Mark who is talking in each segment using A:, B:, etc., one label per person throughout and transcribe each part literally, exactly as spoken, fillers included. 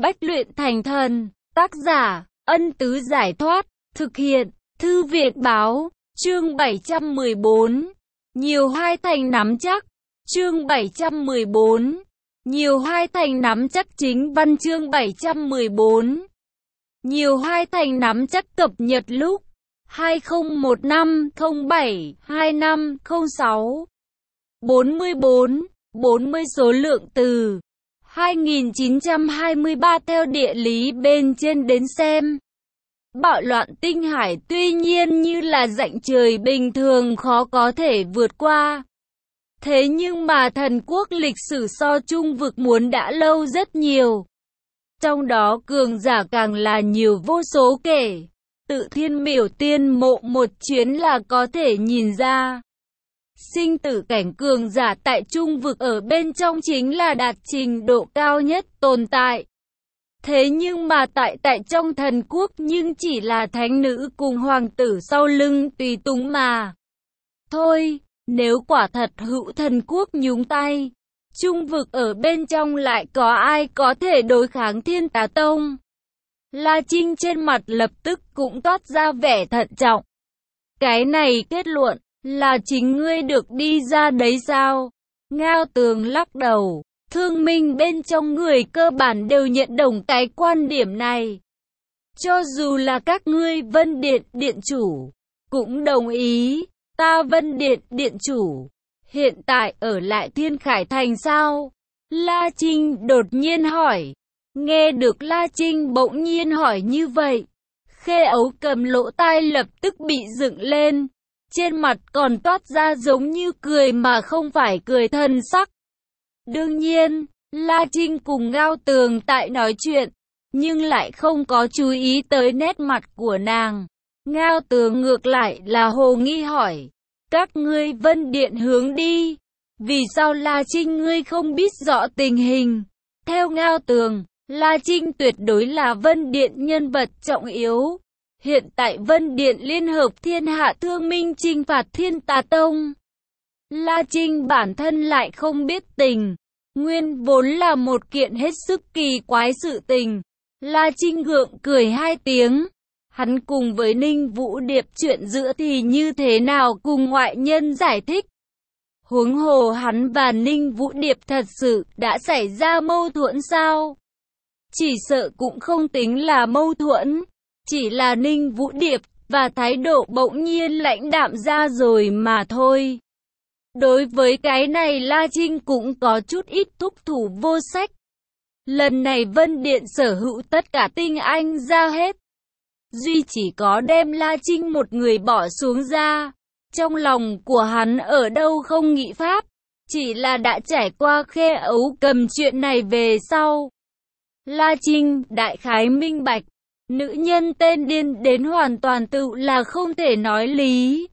A: Bách luyện thành thần. Tác giả, Ân Tứ Giải Thoát. Thực hiện, Thư Viện Báo. Chương bảy trăm mười bốn. Nhiều hai thành nắm chắc. Chương bảy trăm mười bốn. Nhiều hai thành nắm chắc. Chính văn chương bảy trăm mười bốn. Nhiều hai thành nắm chắc cập nhật lúc hai không một năm không bảy hai năm không sáu. bốn mươi bốn. bốn mươi số lượng từ hai nghìn chín trăm hai mươi ba theo địa lý bên trên đến xem. Bạo loạn tinh hải tuy nhiên như là rãnh trời bình thường khó có thể vượt qua. Thế nhưng mà thần quốc lịch sử so trung vực muốn đã lâu rất nhiều. Trong đó cường giả càng là nhiều vô số kể. Tự Thiên Miểu Tiên Mộ một chuyến là có thể nhìn ra. Sinh tử cảnh cường giả tại trung vực ở bên trong chính là đạt trình độ cao nhất tồn tại. Thế nhưng mà tại tại trong thần quốc nhưng chỉ là thánh nữ cùng hoàng tử sau lưng tùy tùng mà. Thôi, nếu quả thật hữu thần quốc nhúng tay, trung vực ở bên trong lại có ai có thể đối kháng Thiên Tà Tông? La Trinh trên mặt lập tức cũng toát ra vẻ thận trọng. Cái này kết luận là chính ngươi được đi ra đấy sao? Ngao Tường lắc đầu. Thương minh bên trong người cơ bản đều nhận đồng cái quan điểm này. Cho dù là các ngươi Vân Điện Điện chủ cũng đồng ý. Ta Vân Điện Điện chủ hiện tại ở lại Thiên Khải Thành sao? La Trinh đột nhiên hỏi. Nghe được La Trinh bỗng nhiên hỏi như vậy, Khê Ấu Cầm lỗ tai lập tức bị dựng lên. Trên mặt còn toát ra giống như cười mà không phải cười thần sắc. Đương nhiên, La Trinh cùng Ngao Tường tại nói chuyện, nhưng lại không có chú ý tới nét mặt của nàng. Ngao Tường ngược lại là hồ nghi hỏi. Các ngươi Vân Điện hướng đi. Vì sao La Trinh ngươi không biết rõ tình hình? Theo Ngao Tường, La Trinh tuyệt đối là Vân Điện nhân vật trọng yếu. Hiện tại Vân Điện liên hợp thiên hạ thương minh chinh phạt Thiên Tà Tông. La Trinh bản thân lại không biết tình. Nguyên vốn là một kiện hết sức kỳ quái sự tình. La Trinh gượng cười hai tiếng. Hắn cùng với Ninh Vũ Điệp chuyện giữa thì như thế nào cùng ngoại nhân giải thích. Huống hồ hắn và Ninh Vũ Điệp thật sự đã xảy ra mâu thuẫn sao? Chỉ sợ cũng không tính là mâu thuẫn. Chỉ là Ninh Vũ Điệp và thái độ bỗng nhiên lãnh đạm ra rồi mà thôi. Đối với cái này La Trinh cũng có chút ít thúc thủ vô sách. Lần này Vân Điện sở hữu tất cả tinh anh ra hết. Duy chỉ có đem La Trinh một người bỏ xuống ra. Trong lòng của hắn ở đâu không nghĩ pháp. Chỉ là đã trải qua Khê Ấu Cầm chuyện này về sau. La Trinh đại khái minh bạch. Nữ nhân tên điên đến hoàn toàn tự là không thể nói lý.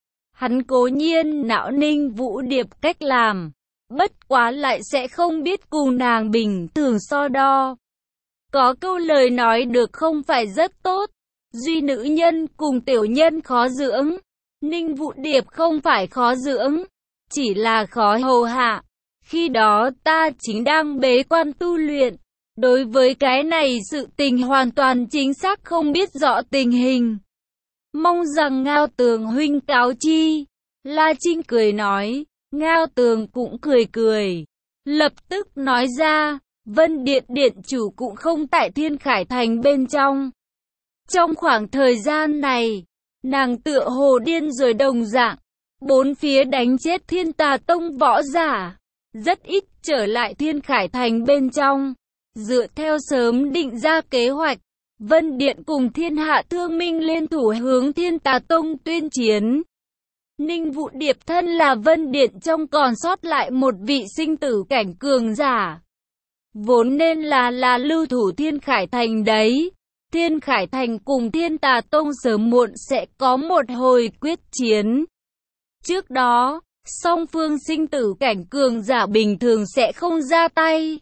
A: Hắn cố nhiên não Ninh Vũ Điệp cách làm. Bất quá lại sẽ không biết cùng nàng bình thường so đo. Có câu lời nói được không phải rất tốt. Duy nữ nhân cùng tiểu nhân khó dưỡng. Ninh Vũ Điệp không phải khó dưỡng. Chỉ là khó hầu hạ. Khi đó ta chính đang bế quan tu luyện. Đối với cái này sự tình hoàn toàn chính xác không biết rõ tình hình. Mong rằng Ngao Tường huynh cáo chi. La Trinh cười nói. Ngao Tường cũng cười cười. Lập tức nói ra. Vân Điện Điện chủ cũng không tại Thiên Khải Thành bên trong. Trong khoảng thời gian này, nàng tựa hồ điên rồi đồng dạng. Bốn phía đánh chết Thiên Tà Tông võ giả. Rất ít trở lại Thiên Khải Thành bên trong. Dựa theo sớm định ra kế hoạch, Vân Điện cùng thiên hạ thương minh liên thủ hướng Thiên Tà Tông tuyên chiến. Ninh Vũ Điệp thân là Vân Điện trong còn sót lại một vị sinh tử cảnh cường giả. Vốn nên là là lưu thủ Thiên Khải Thành đấy. Thiên Khải Thành cùng Thiên Tà Tông sớm muộn sẽ có một hồi quyết chiến. Trước đó, song phương sinh tử cảnh cường giả bình thường sẽ không ra tay.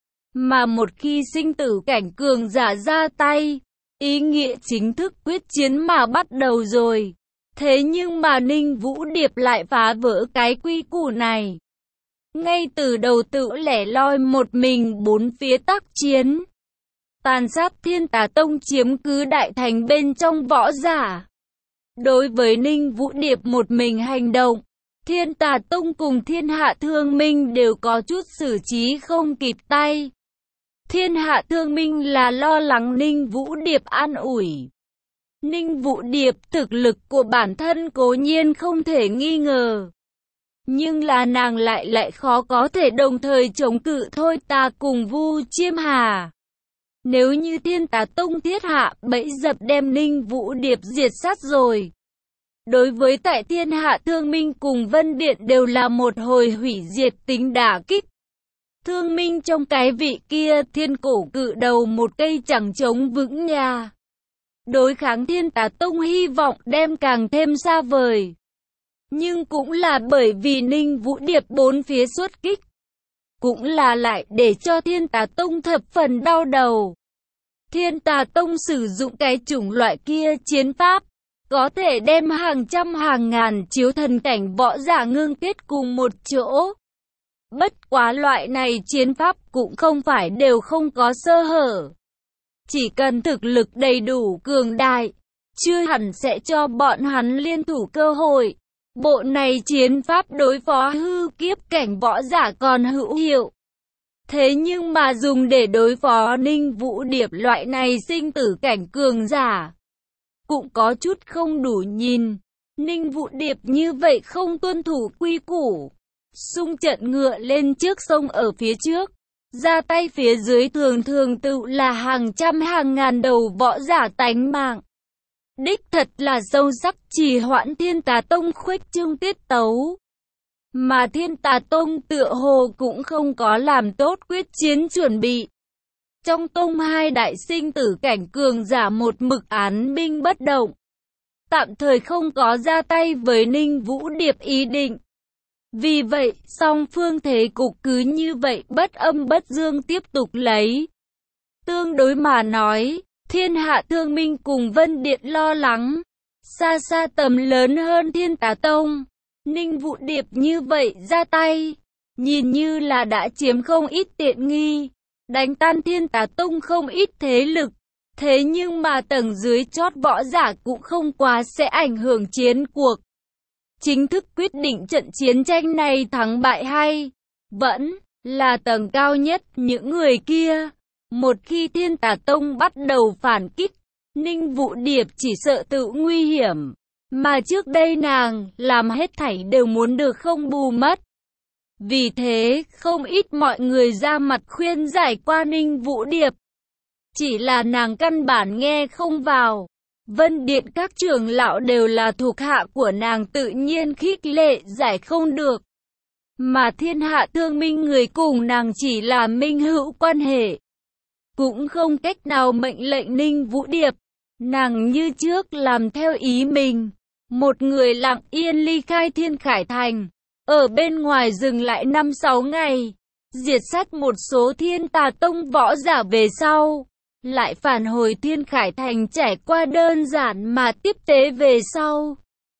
A: Mà một khi sinh tử cảnh cường giả ra tay, ý nghĩa chính thức quyết chiến mà bắt đầu rồi. Thế nhưng mà Ninh Vũ Điệp lại phá vỡ cái quy củ này. Ngay từ đầu tự lẻ loi một mình bốn phía tác chiến. tàn sát Thiên Tà Tông, chiếm cứ đại thành bên trong võ giả. Đối với Ninh Vũ Điệp một mình hành động, Thiên Tà Tông cùng Thiên Hạ Thương Minh đều có chút xử trí không kịp tay. Thiên Hạ Thương Minh là lo lắng Ninh Vũ Điệp an ủi. Ninh Vũ Điệp thực lực của bản thân cố nhiên không thể nghi ngờ, nhưng là nàng lại lại khó có thể đồng thời chống cự Thôi Tà cùng Vu Chiêm Hà. Nếu như Thiên Tà Tông thiết hạ bẫy dập đem Ninh Vũ Điệp diệt sát rồi, đối với tại Thiên Hạ Thương Minh cùng Vân Điện đều là một hồi hủy diệt tính đả kích. Thương Minh trong cái vị kia thiên cổ cự đầu một cây chẳng chống vững nhà. Đối kháng Thiên Tà Tông hy vọng đem càng thêm xa vời. Nhưng cũng là bởi vì Ninh Vũ Điệp bốn phía xuất kích, cũng là lại để cho Thiên Tà Tông thập phần đau đầu. Thiên Tà Tông sử dụng cái chủng loại kia chiến pháp, có thể đem hàng trăm hàng ngàn chiếu thần cảnh võ giả ngưng kết cùng một chỗ. Bất quá loại này chiến pháp cũng không phải đều không có sơ hở. Chỉ cần thực lực đầy đủ cường đại, chưa hẳn sẽ cho bọn hắn liên thủ cơ hội. Bộ này chiến pháp đối phó hư kiếp cảnh võ giả còn hữu hiệu. Thế nhưng mà dùng để đối phó Ninh Vũ Điệp loại này sinh tử cảnh cường giả, cũng có chút không đủ nhìn. Ninh Vũ Điệp như vậy không tuân thủ quy củ, xung trận ngựa lên trước sông ở phía trước, ra tay phía dưới thường thường tự là hàng trăm hàng ngàn đầu võ giả tánh mạng. Đích thật là sâu sắc trì hoãn Thiên Tà Tông khuếch trương tiết tấu. Mà Thiên Tà Tông tựa hồ cũng không có làm tốt quyết chiến chuẩn bị. Trong tông hai đại sinh tử cảnh cường giả một mực án binh bất động, tạm thời không có ra tay với Ninh Vũ Điệp ý định. Vì vậy, song phương thế cục cứ như vậy bất âm bất dương tiếp tục lấy. Tương đối mà nói, Thiên Hạ Thương Minh cùng Vân Điện lo lắng, xa xa tầm lớn hơn Thiên Tà Tông. Ninh Vũ Điệp như vậy ra tay, nhìn như là đã chiếm không ít tiện nghi, đánh tan Thiên Tà Tông không ít thế lực. Thế nhưng mà tầng dưới chót võ giả cũng không quá sẽ ảnh hưởng chiến cuộc. Chính thức quyết định trận chiến tranh này thắng bại hay vẫn là tầng cao nhất những người kia. Một khi Thiên Tà Tông bắt đầu phản kích, Ninh Vũ Điệp chỉ sợ tự nguy hiểm, mà trước đây nàng làm hết thảy đều muốn được không bù mất. Vì thế, không ít mọi người ra mặt khuyên giải qua Ninh Vũ Điệp. Chỉ là nàng căn bản nghe không vào. Vân Điện các trưởng lão đều là thuộc hạ của nàng, tự nhiên khích lệ giải không được. Mà Thiên Hạ Thương Minh người cùng nàng chỉ là minh hữu quan hệ, cũng không cách nào mệnh lệnh Ninh Vũ Điệp. Nàng như trước làm theo ý mình, một người lặng yên ly khai Thiên Khải Thành, ở bên ngoài dừng lại năm sáu ngày, diệt sát một số Thiên Tà Tông võ giả về sau, lại phản hồi Thiên Khải Thành, trải qua đơn giản mà tiếp tế về sau.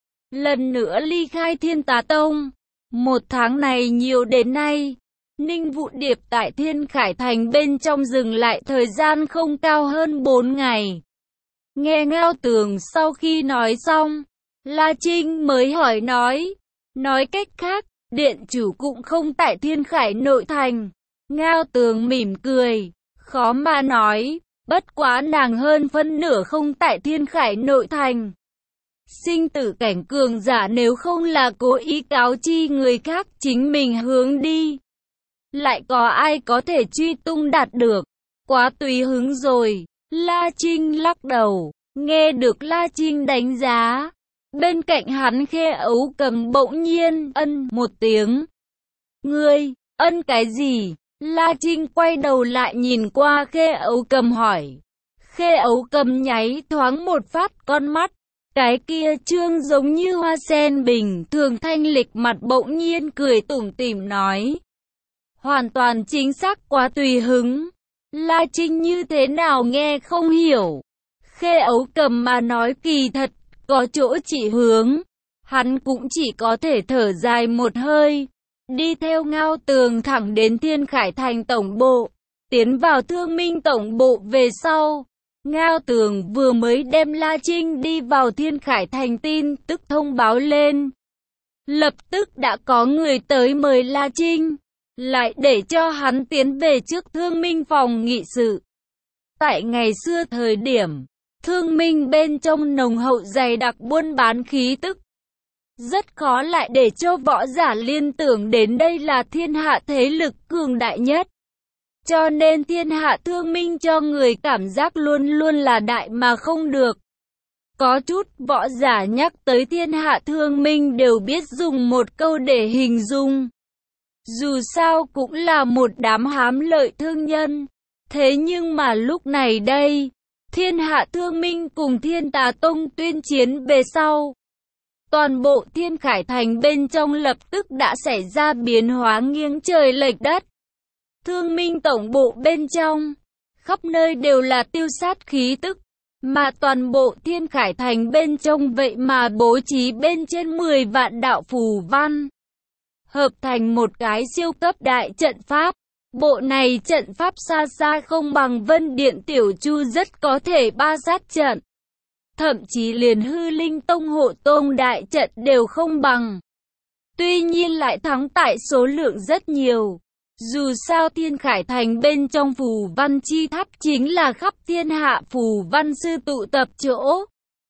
A: Lần nữa ly khai Thiên Tà Tông. Một tháng này nhiều đến nay, Ninh Vũ Điệp tại Thiên Khải Thành bên trong dừng lại thời gian không cao hơn bốn ngày. Nghe Ngao Tường sau khi nói xong, La Trinh mới hỏi nói. Nói cách khác, điện chủ cũng không tại Thiên Khải nội thành. Ngao Tường mỉm cười, khó mà nói, bất quá nàng hơn phân nửa không tại Thiên Khải nội thành. Sinh tử cảnh cường giả nếu không là cố ý cáo chi người khác chính mình hướng đi, lại có ai có thể truy tung đạt được, quá tùy hứng rồi. La Trinh lắc đầu, nghe được La Trinh đánh giá. Bên cạnh hắn Khê Ấu Cầm bỗng nhiên ân một tiếng. Ngươi, ân cái gì? La Trinh quay đầu lại nhìn qua Khê Ấu Cầm hỏi. Khê Ấu Cầm nháy thoáng một phát con mắt. Cái kia trương giống như hoa sen bình thường thanh lịch mặt bỗng nhiên cười tủm tỉm nói. Hoàn toàn chính xác, quá tùy hứng. La Trinh như thế nào nghe không hiểu. Khê Ấu Cầm mà nói kỳ thật có chỗ chỉ hướng, hắn cũng chỉ có thể thở dài một hơi, đi theo Ngao Tường thẳng đến Thiên Khải Thành tổng bộ. tiến vào Thương Minh Tổng bộ về sau, Ngao Tường vừa mới đem La Trinh đi vào Thiên Khải Thành tin tức thông báo lên. Lập tức đã có người tới mời La Trinh, lại để cho hắn tiến về trước Thương Minh phòng nghị sự. Tại ngày xưa thời điểm, Thương Minh bên trong nồng hậu dày đặc buôn bán khí tức. Rất khó lại để cho võ giả liên tưởng đến đây là thiên hạ thế lực cường đại nhất. Cho nên thiên hạ Thương Minh cho người cảm giác luôn luôn là đại mà không được. Có chút võ giả nhắc tới thiên hạ Thương Minh đều biết dùng một câu để hình dung. Dù sao cũng là một đám hám lợi thương nhân. Thế nhưng mà lúc này đây, thiên hạ Thương Minh cùng Thiên Tà Tông tuyên chiến về sau. Toàn bộ Thiên Khải Thành bên trong lập tức đã xảy ra biến hóa nghiêng trời lệch đất. Thương Minh tổng bộ bên trong, khắp nơi đều là tiêu sát khí tức, mà toàn bộ Thiên Khải Thành bên trong vậy mà bố trí bên trên mười vạn đạo phù văn, hợp thành một cái siêu cấp đại trận pháp. Bộ này trận pháp xa xa không bằng Vân Điện Tiểu Chu rất có thể ba sát trận. Thậm chí liền Hư Linh Tông Hộ Tông đại trận đều không bằng. Tuy nhiên lại thắng tại số lượng rất nhiều. Dù sao Thiên Khải Thành bên trong phù văn chi tháp chính là khắp thiên hạ phù văn sư tụ tập chỗ.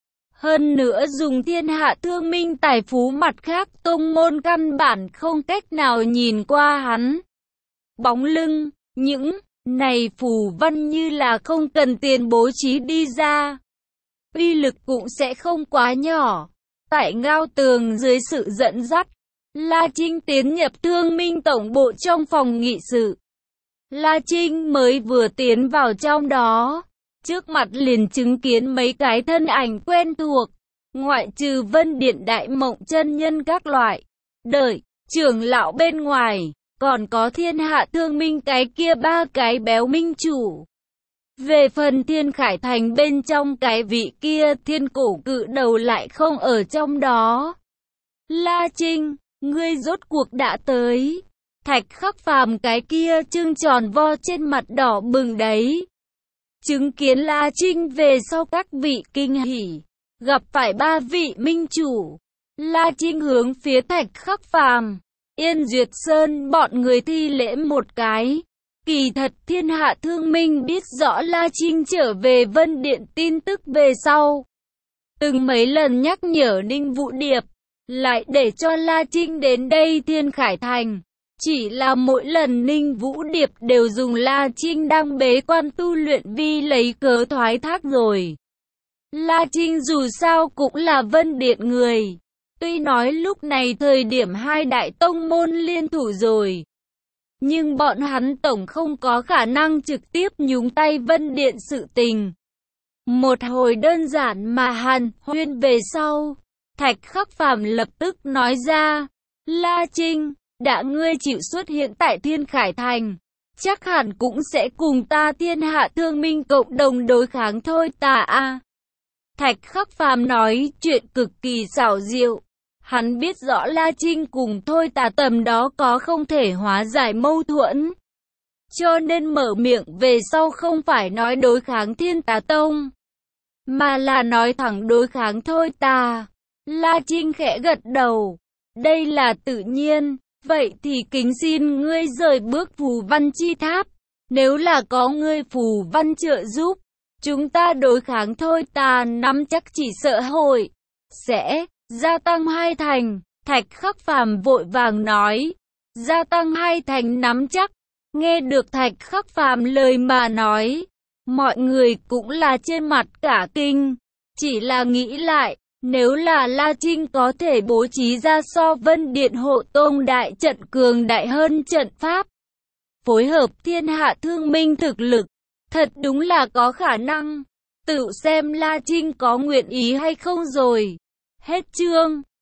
A: Hơn nữa dùng thiên hạ Thương Minh tài phú mặt khác tông môn căn bản không cách nào nhìn qua hắn. Bóng lưng, những này phù văn như là không cần tiền bố trí đi ra. Uy lực cũng sẽ không quá nhỏ. Tại Ngao Tường dưới sự dẫn dắt, La Trinh tiến nhập Thương Minh tổng bộ trong phòng nghị sự. La Trinh mới vừa tiến vào trong đó, trước mặt liền chứng kiến mấy cái thân ảnh quen thuộc, ngoại trừ Vân Điện Đại Mộng chân nhân các loại, đợi, trưởng lão bên ngoài, còn có thiên hạ Thương Minh cái kia ba cái béo minh chủ. Về phần Thiên Khải Thành bên trong cái vị kia thiên cổ cự đầu lại không ở trong đó. La Trinh, ngươi rốt cuộc đã tới. Thạch Khắc Phàm cái kia trưng tròn vo trên mặt đỏ bừng đấy. Chứng kiến La Trinh về sau các vị kinh hỉ, gặp phải ba vị minh chủ. La Trinh hướng phía Thạch Khắc Phàm, Yên Duyệt Sơn bọn người thi lễ một cái. Kỳ thật thiên hạ Thương Minh biết rõ La Trinh trở về Vân Điện tin tức về sau. Từng mấy lần nhắc nhở Ninh Vũ Điệp, lại để cho La Trinh đến đây Thiên Khải Thành. Chỉ là mỗi lần Ninh Vũ Điệp đều dùng La Trinh đang bế quan tu luyện vi lấy cớ thoái thác rồi. La Trinh dù sao cũng là Vân Điện người. Tuy nói lúc này thời điểm hai đại tông môn liên thủ rồi, nhưng bọn hắn tổng không có khả năng trực tiếp nhúng tay Vân Điện sự tình. Một hồi đơn giản mà hàn huyên về sau, Thạch Khắc Phàm lập tức nói ra, La Trinh, đã ngươi chịu xuất hiện tại Thiên Khải Thành, chắc hẳn cũng sẽ cùng ta thiên hạ Thương Minh cộng đồng đối kháng thôi ta a. Thạch Khắc Phàm nói chuyện cực kỳ xảo diệu. Hắn biết rõ La Trinh cùng thôi tà tầm đó có không thể hóa giải mâu thuẫn. Cho nên mở miệng về sau không phải nói đối kháng Thiên Tà Tông, mà là nói thẳng đối kháng thôi tà. La Trinh khẽ gật đầu. Đây là tự nhiên. Vậy thì kính xin ngươi rời bước phù văn chi tháp. Nếu là có ngươi phù văn trợ giúp, chúng ta đối kháng thôi tà nắm chắc chỉ sợ hội sẽ gia tăng hai thành. Thạch Khắc Phàm vội vàng nói, gia tăng hai thành nắm chắc. Nghe được Thạch Khắc Phàm lời mà nói, mọi người cũng là trên mặt cả kinh. Chỉ là nghĩ lại, nếu là La Trinh có thể bố trí ra so Vân Điện Hộ Tông đại trận cường đại hơn trận pháp, phối hợp thiên hạ Thương Minh thực lực, thật đúng là có khả năng. Tự xem La Trinh có nguyện ý hay không rồi. Hết chương.